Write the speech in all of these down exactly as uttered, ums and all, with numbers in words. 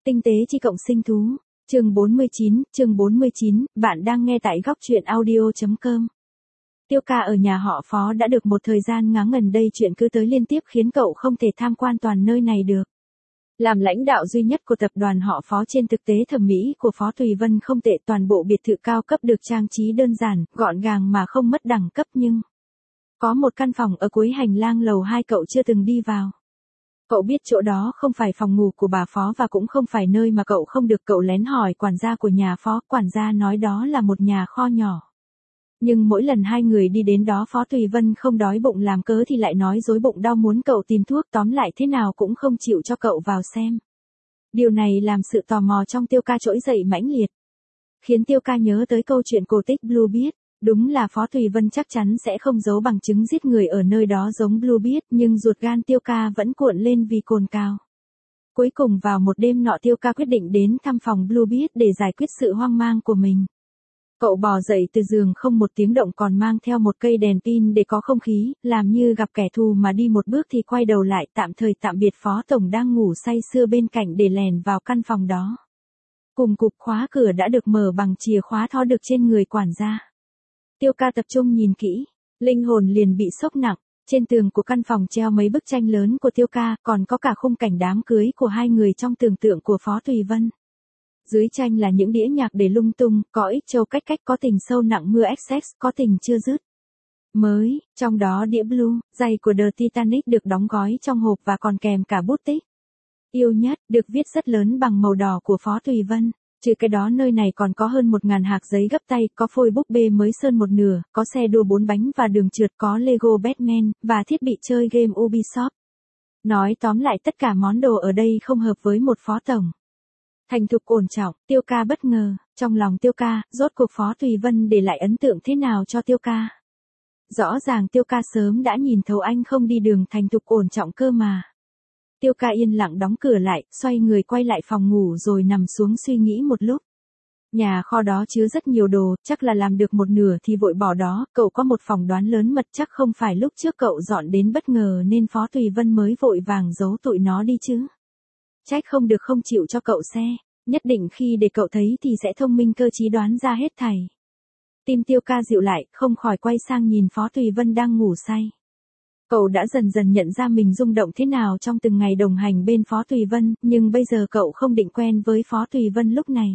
Tinh tế chi cộng sinh thú. Chương bốn mươi chín, chương bốn mươi chín, bạn đang nghe tại góc truyện audio chấm com. Tiêu ca ở nhà họ Phó đã được một thời gian ngắn, gần đây chuyện cứ tới liên tiếp khiến cậu không thể tham quan toàn nơi này được. Làm lãnh đạo duy nhất của tập đoàn họ Phó, trên thực tế thẩm mỹ của Phó Thùy Vân không tệ, toàn bộ biệt thự cao cấp được trang trí đơn giản, gọn gàng mà không mất đẳng cấp, nhưng có một căn phòng ở cuối hành lang lầu hai cậu chưa từng đi vào. Cậu biết chỗ đó không phải phòng ngủ của bà Phó và cũng không phải nơi mà cậu không được. Cậu lén hỏi quản gia của nhà Phó, quản gia nói đó là một nhà kho nhỏ. Nhưng mỗi lần hai người đi đến đó, Phó Thùy Vân không đói bụng làm cớ thì lại nói dối bụng đau muốn cậu tìm thuốc, tóm lại thế nào cũng không chịu cho cậu vào xem. Điều này làm sự tò mò trong Tiêu ca trỗi dậy mãnh liệt, khiến Tiêu ca nhớ tới câu chuyện cổ tích Bluebeard. Đúng là Phó Thùy Vân chắc chắn sẽ không giấu bằng chứng giết người ở nơi đó giống Bluebeard, nhưng ruột gan Tiêu ca vẫn cuộn lên vì cồn cào. Cuối cùng vào một đêm nọ, Tiêu ca quyết định đến thăm phòng Bluebeard để giải quyết sự hoang mang của mình. Cậu bò dậy từ giường không một tiếng động, còn mang theo một cây đèn pin để có không khí, làm như gặp kẻ thù mà đi một bước thì quay đầu lại tạm thời tạm biệt Phó Tổng đang ngủ say sưa bên cạnh để lèn vào căn phòng đó. Cùng cục khóa cửa đã được mở bằng chìa khóa thó được trên người quản gia. Tiêu ca tập trung nhìn kỹ, linh hồn liền bị sốc nặng. Trên tường của căn phòng treo mấy bức tranh lớn của Tiêu ca, còn có cả khung cảnh đám cưới của hai người trong tưởng tượng của Phó Thùy Vân. Dưới tranh là những đĩa nhạc để lung tung, có ít châu cách cách, có tình sâu nặng mưa ích ích, có tình chưa dứt. Mới, trong đó đĩa Blue, giày của The Titanic được đóng gói trong hộp và còn kèm cả bút tích. Yêu nhất, được viết rất lớn bằng màu đỏ của Phó Thùy Vân. Trừ cái đó, nơi này còn có hơn một ngàn hạc giấy gấp tay, có phôi búp bê mới sơn một nửa, có xe đua bốn bánh và đường trượt, có Lego Batman, và thiết bị chơi game Ubisoft. Nói tóm lại, tất cả món đồ ở đây không hợp với một phó tổng. Thành thục ổn trọng, Tiêu ca bất ngờ, trong lòng Tiêu ca, rốt cuộc Phó Thùy Vân để lại ấn tượng thế nào cho Tiêu ca. Rõ ràng Tiêu ca sớm đã nhìn thấu anh không đi đường thành thục ổn trọng cơ mà. Tiêu ca yên lặng đóng cửa lại, xoay người quay lại phòng ngủ rồi nằm xuống suy nghĩ một lúc. Nhà kho đó chứa rất nhiều đồ, chắc là làm được một nửa thì vội bỏ đó. Cậu có một phỏng đoán lớn mật, chắc không phải lúc trước cậu dọn đến bất ngờ nên Phó Thùy Vân mới vội vàng giấu tụi nó đi chứ. Trách không được không chịu cho cậu xe, nhất định khi để cậu thấy thì sẽ thông minh cơ trí đoán ra hết thảy. Tim Tiêu ca dịu lại, không khỏi quay sang nhìn Phó Thùy Vân đang ngủ say. Cậu đã dần dần nhận ra mình rung động thế nào trong từng ngày đồng hành bên Phó Thùy Vân, nhưng bây giờ cậu không định quen với Phó Thùy Vân lúc này.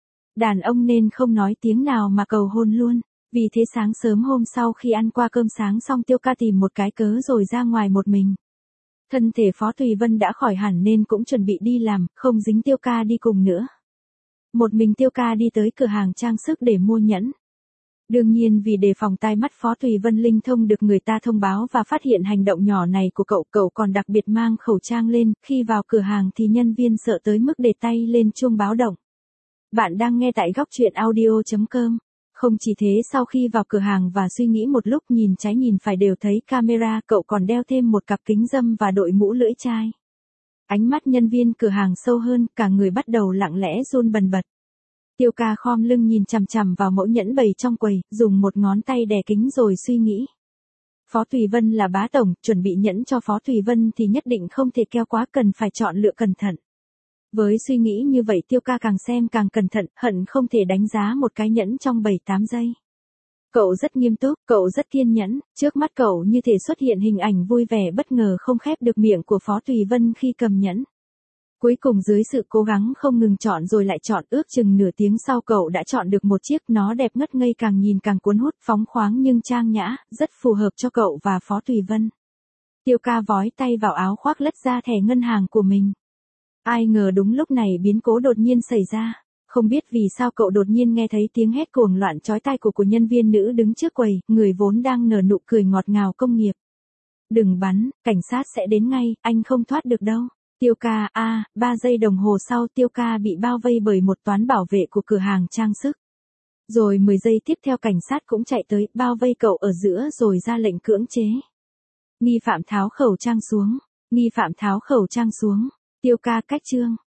Đàn ông nên không nói tiếng nào mà cầu hôn luôn. Vì thế sáng sớm hôm sau khi ăn qua cơm sáng xong, Tiêu ca tìm một cái cớ rồi ra ngoài một mình. Thân thể Phó Thùy Vân đã khỏi hẳn nên cũng chuẩn bị đi làm, không dính Tiêu ca đi cùng nữa. Một mình Tiêu ca đi tới cửa hàng trang sức để mua nhẫn. Đương nhiên vì đề phòng tai mắt Phó Thùy Vân linh thông được người ta thông báo và phát hiện hành động nhỏ này của cậu, cậu còn đặc biệt mang khẩu trang lên, khi vào cửa hàng thì nhân viên sợ tới mức để tay lên chuông báo động. Bạn đang nghe tại góc truyện audio chấm com. Không chỉ thế, sau khi vào cửa hàng và suy nghĩ một lúc nhìn trái nhìn phải đều thấy camera, cậu còn đeo thêm một cặp kính râm và đội mũ lưỡi chai. Ánh mắt nhân viên cửa hàng sâu hơn, cả người bắt đầu lặng lẽ run bần bật. Tiêu ca khom lưng nhìn chằm chằm vào mẫu nhẫn bày trong quầy, dùng một ngón tay đè kính rồi suy nghĩ. Phó Thùy Vân là bá tổng, chuẩn bị nhẫn cho Phó Thùy Vân thì nhất định không thể keo quá, cần phải chọn lựa cẩn thận. Với suy nghĩ như vậy, Tiêu ca càng xem càng cẩn thận, hận không thể đánh giá một cái nhẫn trong bảy tám giây. Cậu rất nghiêm túc, cậu rất kiên nhẫn, trước mắt cậu như thể xuất hiện hình ảnh vui vẻ bất ngờ không khép được miệng của Phó Thùy Vân khi cầm nhẫn. Cuối cùng dưới sự cố gắng không ngừng chọn rồi lại chọn, ước chừng nửa tiếng sau cậu đã chọn được một chiếc, nó đẹp ngất ngây, càng nhìn càng cuốn hút, phóng khoáng nhưng trang nhã, rất phù hợp cho cậu và Phó Thùy Vân. Tiêu ca vói tay vào áo khoác lất ra thẻ ngân hàng của mình. Ai ngờ đúng lúc này biến cố đột nhiên xảy ra. Không biết vì sao cậu đột nhiên nghe thấy tiếng hét cuồng loạn chói tai của của nhân viên nữ đứng trước quầy, người vốn đang nở nụ cười ngọt ngào công nghiệp. Đừng bắn, cảnh sát sẽ đến ngay, anh không thoát được đâu. Tiêu ca, a, à, ba giây đồng hồ sau Tiêu ca bị bao vây bởi một toán bảo vệ của cửa hàng trang sức. Rồi mười giây tiếp theo cảnh sát cũng chạy tới, bao vây cậu ở giữa rồi ra lệnh cưỡng chế. Nghi phạm tháo khẩu trang xuống, nghi phạm tháo khẩu trang xuống. Tiêu ca cách chương.